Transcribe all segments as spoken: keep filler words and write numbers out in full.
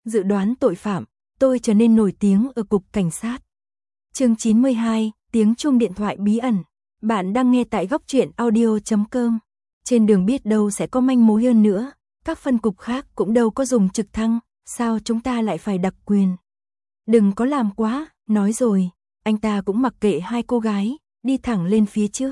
dự đoán tội phạm, tôi trở nên nổi tiếng ở cục cảnh sát. Chương chín mươi hai, tiếng chuông điện thoại bí ẩn. Bạn đang nghe tại góc truyện audio chấm com. Trên đường biết đâu sẽ có manh mối hơn nữa, các phân cục khác cũng đâu có dùng trực thăng, sao chúng ta lại phải đặc quyền? Đừng có làm quá, nói rồi, anh ta cũng mặc kệ hai cô gái, đi thẳng lên phía trước.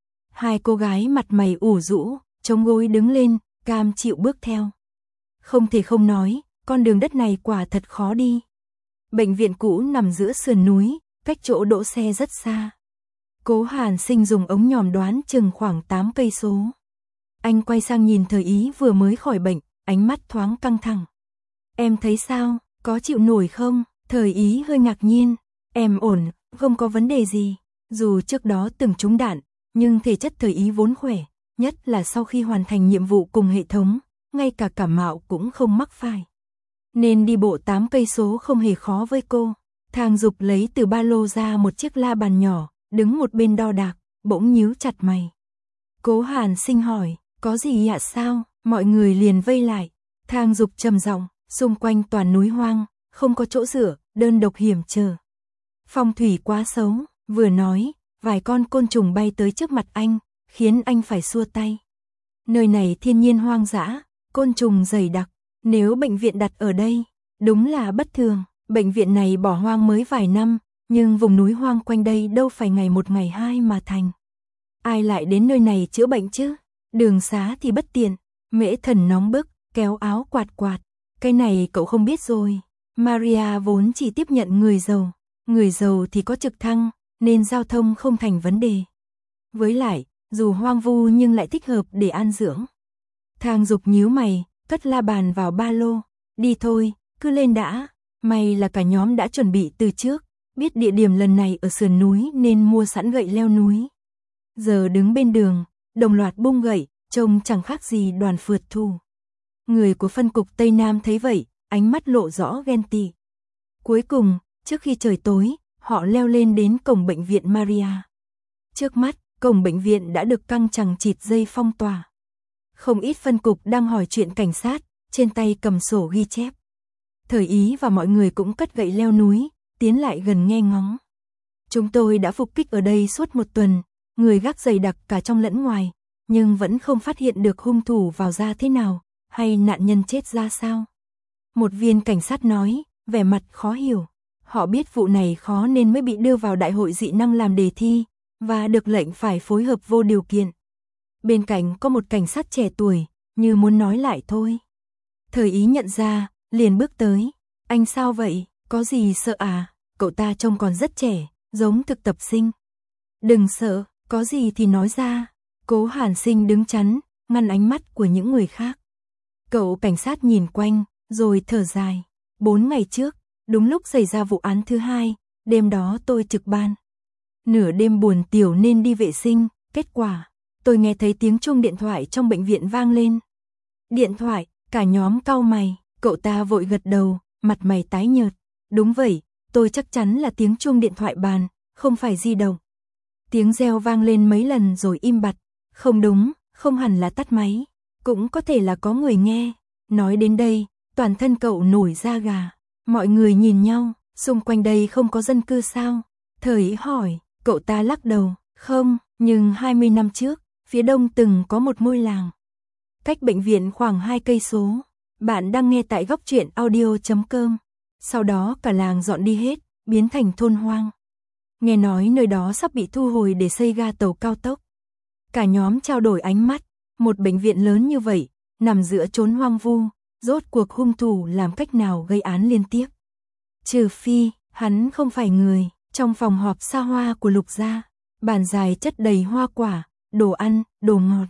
Hai cô gái mặt mày ủ rũ, chống gối đứng lên, cam chịu bước theo. Không thể không nói, con đường đất này quả thật khó đi. Bệnh viện cũ nằm giữa sườn núi, cách chỗ đỗ xe rất xa. Cố Hàn Sinh dùng ống nhòm đoán chừng khoảng tám cây số. Anh quay sang nhìn Thời Ý vừa mới khỏi bệnh, ánh mắt thoáng căng thẳng. Em thấy sao, có chịu nổi không? Thời Ý hơi ngạc nhiên. Em ổn, không có vấn đề gì. Dù trước đó từng trúng đạn, nhưng thể chất Thời Ý vốn khỏe, nhất là sau khi hoàn thành nhiệm vụ cùng hệ thống, ngay cả cảm mạo cũng không mắc phải. Nên đi bộ tám cây số không hề khó với cô. Thang Dục lấy từ ba lô ra một chiếc la bàn nhỏ, đứng một bên đo đạc, bỗng nhíu chặt mày. Cố Hàn Sinh hỏi, có gì ạ sao? Mọi người liền vây lại. Thang Dục trầm giọng, xung quanh toàn núi hoang, không có chỗ dựa, đơn độc hiểm trở. Phong thủy quá xấu, vừa nói, vài con côn trùng bay tới trước mặt anh, khiến anh phải xua tay. Nơi này thiên nhiên hoang dã, côn trùng dày đặc, nếu bệnh viện đặt ở đây, đúng là bất thường. Bệnh viện này bỏ hoang mới vài năm, nhưng vùng núi hoang quanh đây đâu phải ngày một ngày hai mà thành. Ai lại đến nơi này chữa bệnh chứ? Đường xá thì bất tiện. Mễ Thần nóng bức, kéo áo quạt quạt. Cái này cậu không biết rồi. Maria vốn chỉ tiếp nhận người giàu. Người giàu thì có trực thăng, nên giao thông không thành vấn đề. Với lại, dù hoang vu nhưng lại thích hợp để an dưỡng. Thang Dục nhíu mày, cất la bàn vào ba lô. Đi thôi, cứ lên đã. May là cả nhóm đã chuẩn bị từ trước, biết địa điểm lần này ở sườn núi nên mua sẵn gậy leo núi. Giờ đứng bên đường, đồng loạt bung gậy, trông chẳng khác gì đoàn phượt thủ. Người của phân cục Tây Nam thấy vậy, ánh mắt lộ rõ ghen tị. Cuối cùng, trước khi trời tối, họ leo lên đến cổng bệnh viện Maria. Trước mắt, cổng bệnh viện đã được căng chằng chịt dây phong tỏa. Không ít phân cục đang hỏi chuyện cảnh sát, trên tay cầm sổ ghi chép. Thời Ý và mọi người cũng cất gậy leo núi, tiến lại gần nghe ngóng. Chúng tôi đã phục kích ở đây suốt một tuần, người gác dày đặc cả trong lẫn ngoài, nhưng vẫn không phát hiện được hung thủ vào ra thế nào, hay nạn nhân chết ra sao. Một viên cảnh sát nói, vẻ mặt khó hiểu. Họ biết vụ này khó nên mới bị đưa vào đại hội dị năng làm đề thi, và được lệnh phải phối hợp vô điều kiện. Bên cạnh có một cảnh sát trẻ tuổi, như muốn nói lại thôi. Thời Ý nhận ra, liền bước tới. Anh sao vậy, có gì sợ à? Cậu ta trông còn rất trẻ, giống thực tập sinh. Đừng sợ, có gì thì nói ra. Cố Hàn Sinh đứng chắn, ngăn ánh mắt của những người khác. Cậu cảnh sát nhìn quanh, rồi thở dài. Bốn ngày trước, đúng lúc xảy ra vụ án thứ hai, đêm đó tôi trực ban. Nửa đêm buồn tiểu nên đi vệ sinh, kết quả, tôi nghe thấy tiếng chuông điện thoại trong bệnh viện vang lên. Điện thoại, cả nhóm cau mày. Cậu ta vội gật đầu, mặt mày tái nhợt. Đúng vậy, tôi chắc chắn là tiếng chuông điện thoại bàn, không phải di động. Tiếng reo vang lên mấy lần rồi im bặt. Không đúng, không hẳn là tắt máy. Cũng có thể là có người nghe. Nói đến đây, toàn thân cậu nổi da gà. Mọi người nhìn nhau, xung quanh đây không có dân cư sao? Thời Ý hỏi, cậu ta lắc đầu. Không, nhưng hai mươi năm trước, phía đông từng có một ngôi làng. Cách bệnh viện khoảng hai cây số. Bạn đang nghe tại góc truyện audio chấm com. Sau đó cả làng dọn đi hết, biến thành thôn hoang. Nghe nói nơi đó sắp bị thu hồi để xây ga tàu cao tốc. Cả nhóm trao đổi ánh mắt, một bệnh viện lớn như vậy, nằm giữa chốn hoang vu, rốt cuộc hung thủ làm cách nào gây án liên tiếp. Trừ phi, hắn không phải người. Trong phòng họp xa hoa của Lục gia, bàn dài chất đầy hoa quả, đồ ăn, đồ ngọt.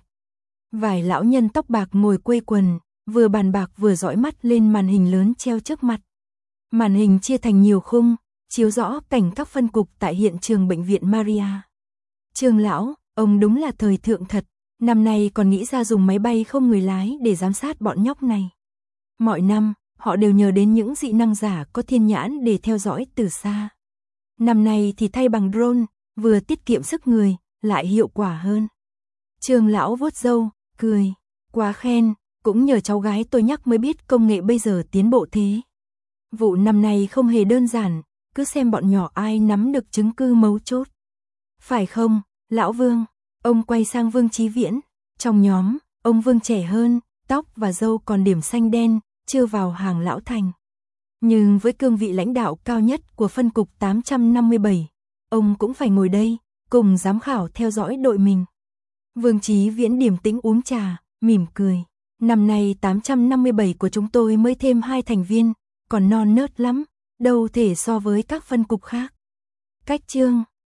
Vài lão nhân tóc bạc ngồi quây quần, vừa bàn bạc vừa dõi mắt lên màn hình lớn treo trước mặt. Màn hình chia thành nhiều khung, chiếu rõ cảnh các phân cục tại hiện trường bệnh viện Maria. Trương lão, ông đúng là thời thượng thật, năm nay còn nghĩ ra dùng máy bay không người lái để giám sát bọn nhóc này. Mọi năm, họ đều nhờ đến những dị năng giả có thiên nhãn để theo dõi từ xa. Năm nay thì thay bằng drone, vừa tiết kiệm sức người, lại hiệu quả hơn. Trương lão vuốt râu, cười, quá khen, cũng nhờ cháu gái tôi nhắc mới biết công nghệ bây giờ tiến bộ thế. Vụ năm nay không hề đơn giản, cứ xem bọn nhỏ ai nắm được chứng cứ mấu chốt. Phải không, lão Vương? Ông quay sang Vương Chí Viễn. Trong nhóm, ông Vương trẻ hơn, tóc và râu còn điểm xanh đen, chưa vào hàng lão thành. Nhưng với cương vị lãnh đạo cao nhất của phân cục tám trăm năm mươi bảy, ông cũng phải ngồi đây, cùng giám khảo theo dõi đội mình. Vương Chí Viễn điềm tĩnh uống trà, mỉm cười. Năm nay tám trăm năm mươi bảy của chúng tôi mới thêm hai thành viên, còn non nớt lắm, đâu thể so với các phân cục khác. Cách chương